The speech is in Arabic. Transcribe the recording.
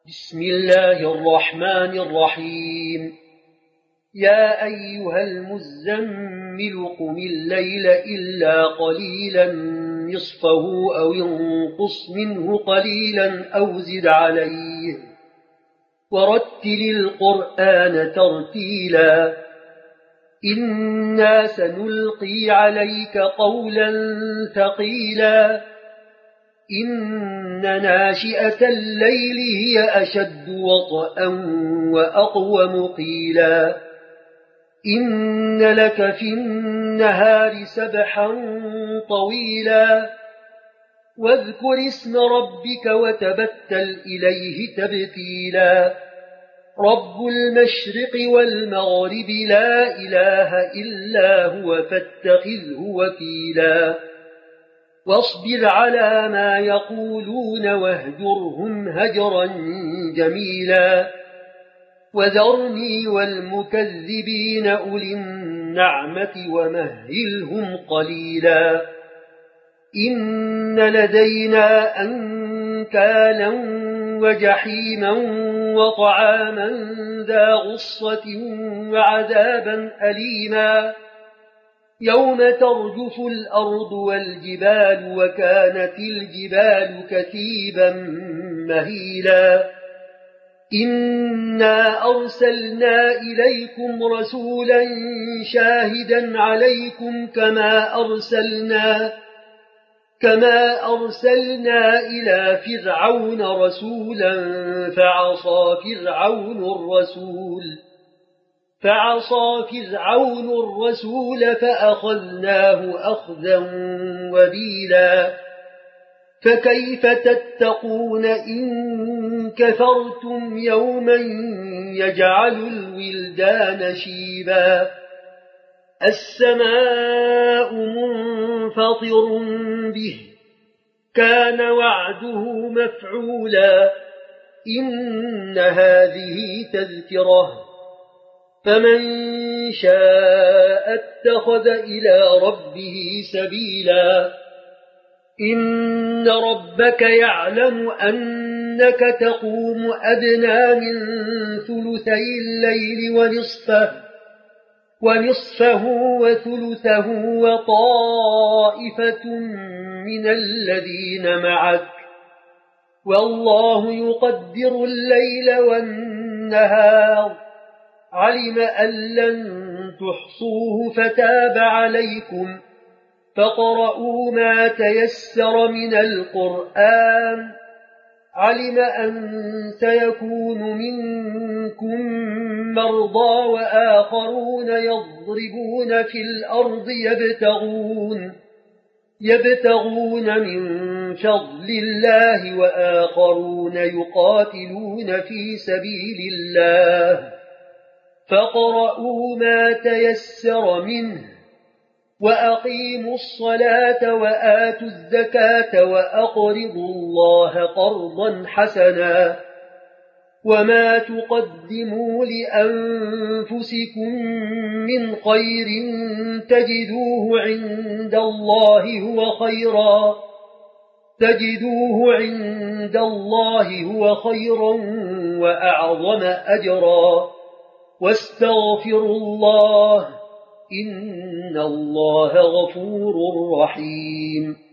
بسم الله الرحمن الرحيم. يا أيها المزمل قم الليل إلا قليلا نصفه أو انقص منه قليلا أو زد عليه ورتل القرآن ترتيلا إنا سنلقي عليك قولا ثقيلا إن ناشئة الليل هي أشد وطئا وأقوم قيلا إن لك في النهار سبحا طويلا واذكر اسم ربك وتبتل إليه تبتيلا رب المشرق والمغرب لا إله إلا هو فاتخذه وكيلا واصبر على ما يقولون واهجرهم هجرا جميلا وذرني والمكذبين أولي النعمة ومهلهم قليلا إن لدينا أنكالا وجحيما وطعاما ذا غصة وعذابا أليما يوم ترجف الأرض والجبال وكانت الجبال كثيبا مهيلا إنا أرسلنا إليكم رسولا شاهدا عليكم كما أرسلنا إلى فرعون رسولا فعصى فرعون الرسول فأخذناه أخذا وبيلا فكيف تتقون إن كفرتم يوما يجعل الولدان شيبا السماء منفطر به كان وعده مفعولا إن هذه تذكرة فمن شاء اتخذ إلى ربه سبيلا إن ربك يعلم أنك تقوم أدنى من ثلثي الليل ونصفه وثلثه وطائفة من الذين معك والله يقدر الليل والنهار علم أن لن تحصوه فتاب عليكم فقرؤوا ما تيسر من القرآن علم أن سيكون منكم مرضى وآخرون يضربون في الأرض يبتغون من فضل الله وآخرون يقاتلون في سبيل الله فقرؤوا ما تيسر منه وأقيموا الصلاة وآتوا الزكاة وأقرضوا الله قرضا حسنا وما تقدموا لأنفسكم من خير تجدوه عند الله هو خيرا وأعظم أجرا واستغفروا الله إن الله غفور رحيم